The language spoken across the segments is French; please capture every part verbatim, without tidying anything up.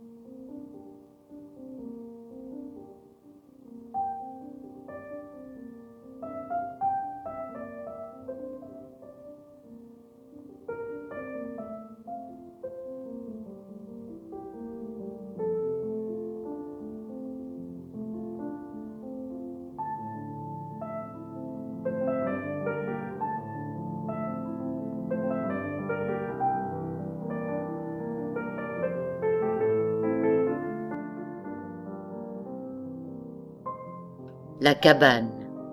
La cabane.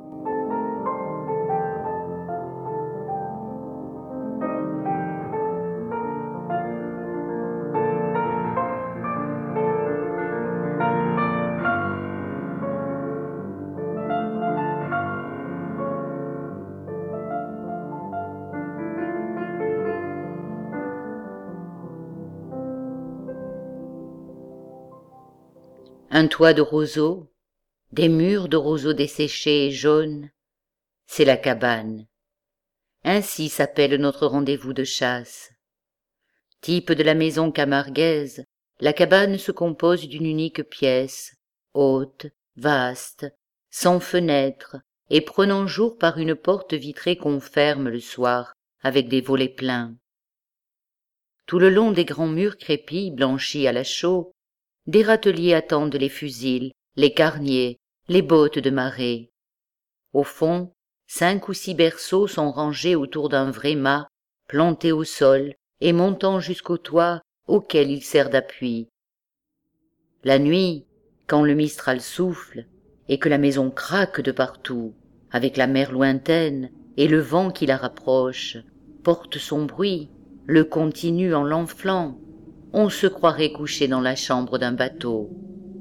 Un toit de roseaux, des murs de roseaux desséchés et jaunes, c'est la cabane. Ainsi s'appelle notre rendez-vous de chasse. Type de la maison camarguaise, la cabane se compose d'une unique pièce, haute, vaste, sans fenêtre, et prenant jour par une porte vitrée qu'on ferme le soir avec des volets pleins. Tout le long des grands murs crépis, blanchis à la chaux, des râteliers attendent les fusils, les carniers, les bottes de marée. Au fond, cinq ou six berceaux sont rangés autour d'un vrai mât, planté au sol et montant jusqu'au toit auquel il sert d'appui. La nuit, quand le mistral souffle et que la maison craque de partout, avec la mer lointaine et le vent qui la rapproche, porte son bruit, le continue en l'enflant, on se croirait couché dans la chambre d'un bateau.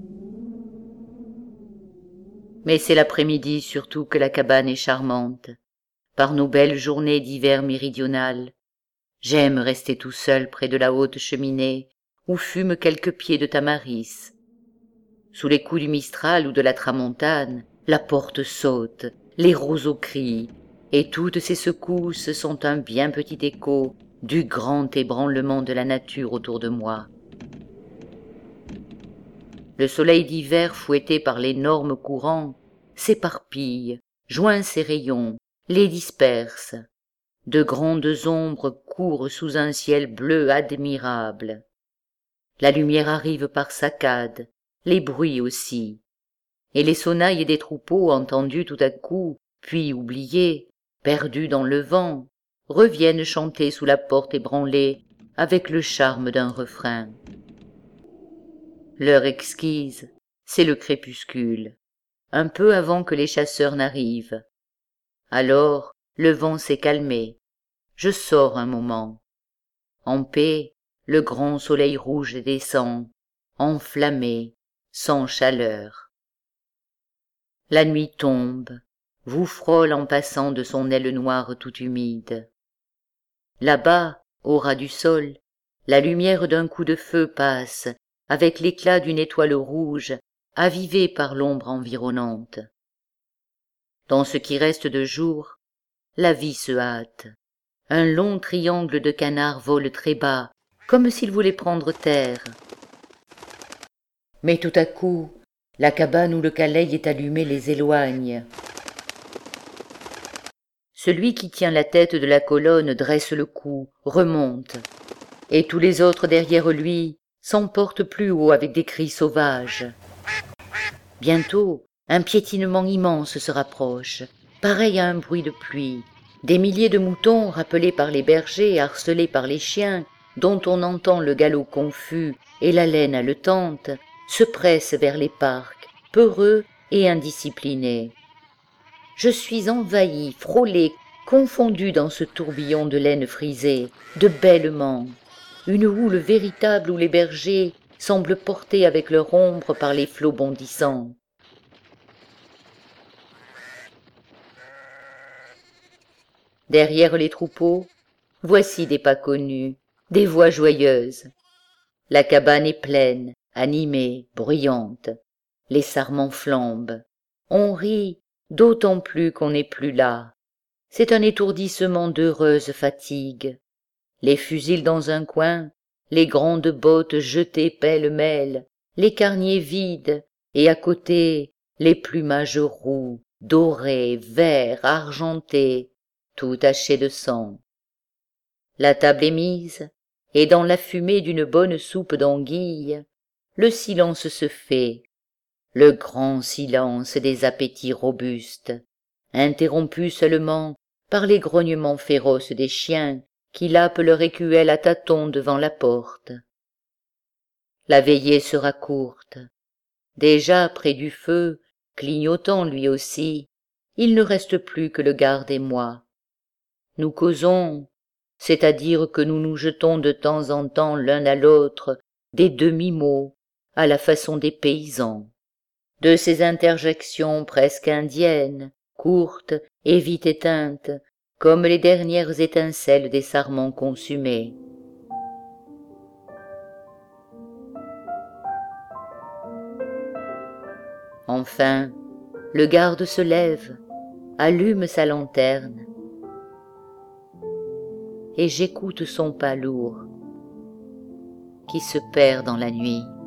Mais c'est l'après-midi surtout que la cabane est charmante, par nos belles journées d'hiver méridional. J'aime rester tout seul près de la haute cheminée où fument quelques pieds de tamaris. Sous les coups du mistral ou de la tramontane, la porte saute, les roseaux crient, et toutes ces secousses sont un bien petit écho du grand ébranlement de la nature autour de moi. Le soleil d'hiver fouetté par l'énorme courant s'éparpille, joint ses rayons, les disperse. De grandes ombres courent sous un ciel bleu admirable. La lumière arrive par saccades, les bruits aussi, et les sonnailles des troupeaux entendus tout à coup, puis oubliés, perdus dans le vent, reviennent chanter sous la porte ébranlée avec le charme d'un refrain. L'heure exquise, c'est le crépuscule, un peu avant que les chasseurs n'arrivent. Alors, le vent s'est calmé, je sors un moment. En paix, le grand soleil rouge descend, enflammé, sans chaleur. La nuit tombe, vous frôle en passant de son aile noire tout humide. Là-bas, au ras du sol, la lumière d'un coup de feu passe, avec l'éclat d'une étoile rouge, avivée par l'ombre environnante. Dans ce qui reste de jour, la vie se hâte. Un long triangle de canards vole très bas, comme s'il voulait prendre terre. Mais tout à coup, la cabane où le caleil est allumé les éloigne. Celui qui tient la tête de la colonne dresse le cou, remonte, et tous les autres derrière lui s'emportent plus haut avec des cris sauvages. Bientôt, un piétinement immense se rapproche, pareil à un bruit de pluie. Des milliers de moutons, rappelés par les bergers, harcelés par les chiens, dont on entend le galop confus et la laine haletante, se pressent vers les parcs, peureux et indisciplinés. Je suis envahi, frôlé, confondu dans ce tourbillon de laine frisée, de bêlements, une houle véritable où les bergers semblent portés avec leur ombre par les flots bondissants. Derrière les troupeaux, voici des pas connus, des voix joyeuses. La cabane est pleine, animée, bruyante. Les sarments flambent. On rit, d'autant plus qu'on n'est plus là. C'est un étourdissement d'heureuse fatigue. Les fusils dans un coin, les grandes bottes jetées pêle-mêle, les carniers vides, et à côté les plumages roux, dorés, verts, argentés, tout taché de sang. La table est mise, et dans la fumée d'une bonne soupe d'anguille, le silence se fait, le grand silence des appétits robustes, interrompu seulement par les grognements féroces des chiens qui lapent leur écuelle à tâtons devant la porte. La veillée sera courte. Déjà près du feu, clignotant lui aussi, il ne reste plus que le garde et moi. Nous causons, c'est-à-dire que nous nous jetons de temps en temps l'un à l'autre des demi-mots à la façon des paysans, de ces interjections presque indiennes, courtes et vite éteintes, comme les dernières étincelles des sarments consumés. Enfin, le garde se lève, allume sa lanterne, et j'écoute son pas lourd qui se perd dans la nuit.